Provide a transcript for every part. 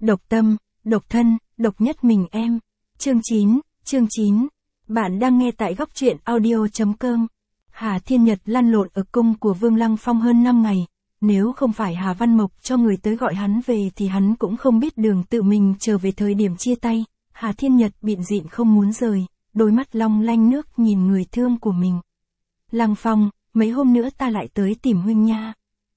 Độc tâm, độc thân, độc nhất mình em. Chương 9. Bạn đang nghe tại góc truyện audio.com. Hà Thiên Nhật lăn lộn ở cung của Vương Lăng Phong hơn 5 ngày. Nếu không phải Hà Văn Mộc cho người tới gọi hắn về thì hắn cũng không biết đường tự mình trở về thời điểm chia tay. Hà Thiên Nhật bịn dịn không muốn rời, đôi mắt long lanh nước nhìn người thương của mình. Lăng Phong, mấy hôm nữa ta lại tới tìm huynh nha.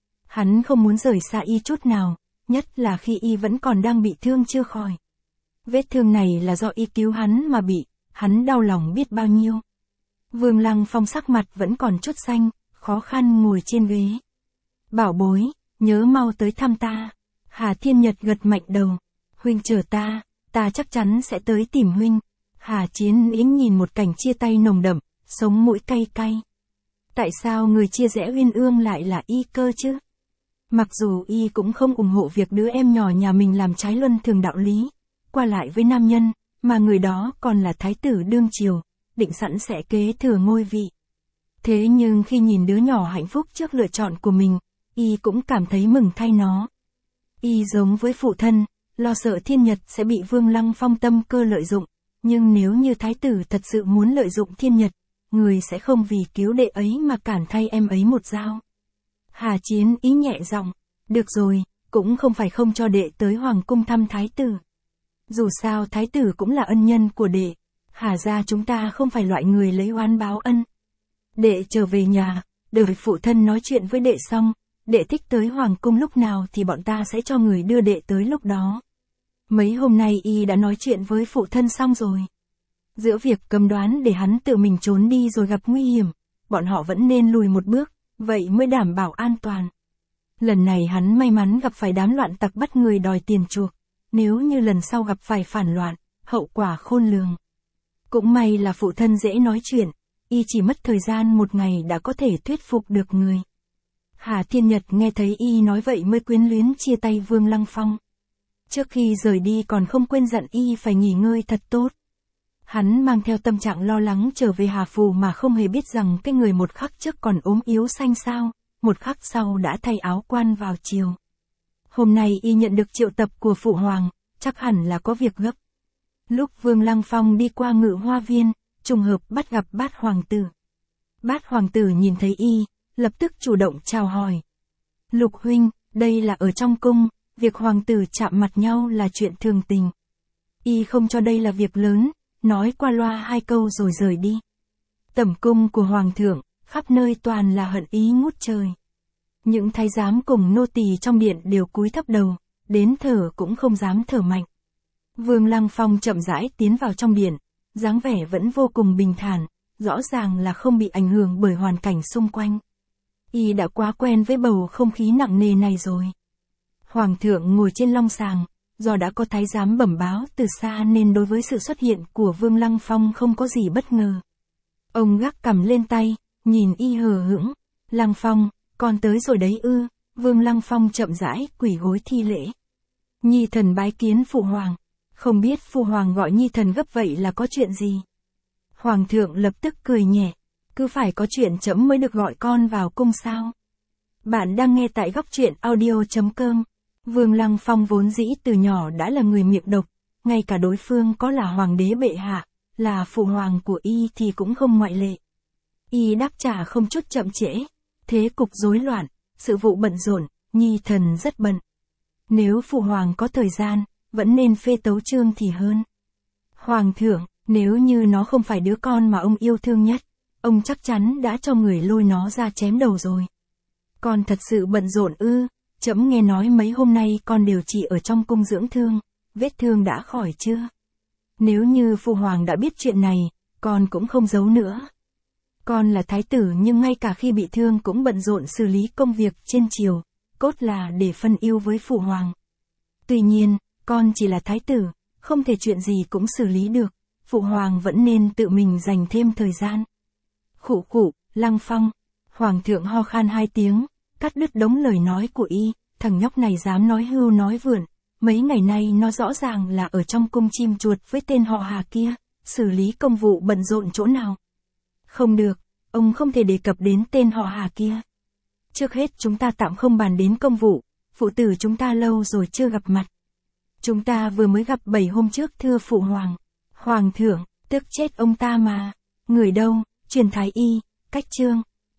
Hắn không muốn rời xa y chút nào, nhất là khi y vẫn còn đang bị thương chưa khỏi. Vết thương này là do y cứu hắn mà bị, hắn đau lòng biết bao nhiêu. Vương Lăng Phong sắc mặt vẫn còn chút xanh, khó khăn ngồi trên ghế. Bảo bối, nhớ mau tới thăm ta. Hà Thiên Nhật gật mạnh đầu. Huynh chờ ta chắc chắn sẽ tới tìm huynh. Hà Chiến Yến nhìn một cảnh chia tay nồng đậm, sống mũi cay cay. Tại sao người chia rẽ uyên ương lại là y cơ chứ? Mặc dù y cũng không ủng hộ việc đứa em nhỏ nhà mình làm trái luân thường đạo lý, qua lại với nam nhân, mà người đó còn là thái tử đương triều, định sẵn sẽ kế thừa ngôi vị. Thế nhưng khi nhìn đứa nhỏ hạnh phúc trước lựa chọn của mình, y cũng cảm thấy mừng thay nó. Y giống với phụ thân, lo sợ Thiên Nhật sẽ bị Vương Lăng Phong tâm cơ lợi dụng, nhưng nếu như thái tử thật sự muốn lợi dụng Thiên Nhật, người sẽ không vì cứu đệ ấy mà cản thay em ấy một dao. Hà Chiến ý nhẹ giọng, được rồi, cũng không phải không cho đệ tới hoàng cung thăm thái tử. Dù sao thái tử cũng là ân nhân của đệ, Hà gia chúng ta không phải loại người lấy oán báo ân. Đệ trở về nhà, đợi phụ thân nói chuyện với đệ xong, đệ thích tới hoàng cung lúc nào thì bọn ta sẽ cho người đưa đệ tới lúc đó. Mấy hôm nay y đã nói chuyện với phụ thân xong rồi. Giữa việc cấm đoán để hắn tự mình trốn đi rồi gặp nguy hiểm, bọn họ vẫn nên lùi một bước, vậy mới đảm bảo an toàn. Lần này hắn may mắn gặp phải đám loạn tặc bắt người đòi tiền chuộc, nếu như lần sau gặp phải phản loạn, hậu quả khôn lường. Cũng may là phụ thân dễ nói chuyện, y chỉ mất thời gian một ngày đã có thể thuyết phục được người. Hà Thiên Nhật nghe thấy y nói vậy mới quyến luyến chia tay Vương Lăng Phong. Trước khi rời đi còn không quên dặn y phải nghỉ ngơi thật tốt. Hắn mang theo tâm trạng lo lắng trở về Hà Phủ mà không hề biết rằng cái người một khắc trước còn ốm yếu xanh xao, một khắc sau đã thay áo quan vào chiều. Hôm nay y nhận được triệu tập của Phụ Hoàng, chắc hẳn là có việc gấp. Lúc Vương Lăng Phong đi qua Ngự Hoa Viên, trùng hợp bắt gặp Bát Hoàng tử. Bát Hoàng tử nhìn thấy y, lập tức chủ động chào hỏi. Lục huynh, đây là ở trong cung, việc hoàng tử chạm mặt nhau là chuyện thường tình. Y không cho đây là việc lớn, nói qua loa 2 câu rồi rời đi. Tẩm cung của hoàng thượng, khắp nơi toàn là hận ý ngút trời. Những thái giám cùng nô tỳ trong điện đều cúi thấp đầu, đến thở cũng không dám thở mạnh. Vương Lăng Phong chậm rãi tiến vào trong điện, dáng vẻ vẫn vô cùng bình thản, rõ ràng là không bị ảnh hưởng bởi hoàn cảnh xung quanh. Y đã quá quen với bầu không khí nặng nề này rồi. Hoàng thượng ngồi trên long sàng, do đã có thái giám bẩm báo từ xa nên đối với sự xuất hiện của Vương Lăng Phong không có gì bất ngờ. Ông gác cằm lên tay, nhìn y hờ hững. Lăng Phong, con tới rồi đấy ư? Vương Lăng Phong chậm rãi quỳ gối thi lễ. Nhi thần bái kiến phụ hoàng. Không biết phụ hoàng gọi nhi thần gấp vậy là có chuyện gì? Hoàng thượng lập tức cười nhẹ. Cứ phải có chuyện trẫm mới được gọi con vào cung sao? Bạn đang nghe tại góc truyện audio.com. Vương Lăng Phong vốn dĩ từ nhỏ đã là người miệng độc, ngay cả đối phương có là hoàng đế bệ hạ, là phụ hoàng của y thì cũng không ngoại lệ. Y đáp trả không chút chậm trễ, thế cục rối loạn, sự vụ bận rộn, nhi thần rất bận. Nếu phụ hoàng có thời gian, vẫn nên phê tấu chương thì hơn. Hoàng thượng, nếu như nó không phải đứa con mà ông yêu thương nhất, ông chắc chắn đã cho người lôi nó ra chém đầu rồi. Con thật sự bận rộn ư? Trẫm nghe nói mấy hôm nay con điều trị ở trong cung dưỡng thương, vết thương đã khỏi chưa? Nếu như phụ hoàng đã biết chuyện này, con cũng không giấu nữa. Con là thái tử nhưng ngay cả khi bị thương cũng bận rộn xử lý công việc trên triều, cốt là để phân ưu với phụ hoàng. Tuy nhiên, con chỉ là thái tử, không thể chuyện gì cũng xử lý được, phụ hoàng vẫn nên tự mình dành thêm thời gian. Khụ khụ, Lăng Phong. Hoàng thượng ho khan 2 tiếng, cắt đứt đống lời nói của y, thằng nhóc này dám nói hưu nói vượn, mấy ngày nay nó rõ ràng là ở trong cung chim chuột với tên họ Hà kia, xử lý công vụ bận rộn chỗ nào. Không được, ông không thể đề cập đến tên họ Hà kia. Trước hết chúng ta tạm không bàn đến công vụ, phụ tử chúng ta lâu rồi chưa gặp mặt. Chúng ta vừa mới gặp 7 hôm trước thưa phụ hoàng. Hoàng thượng, tức chết ông ta mà. Người đâu, truyền thái y, cách trương.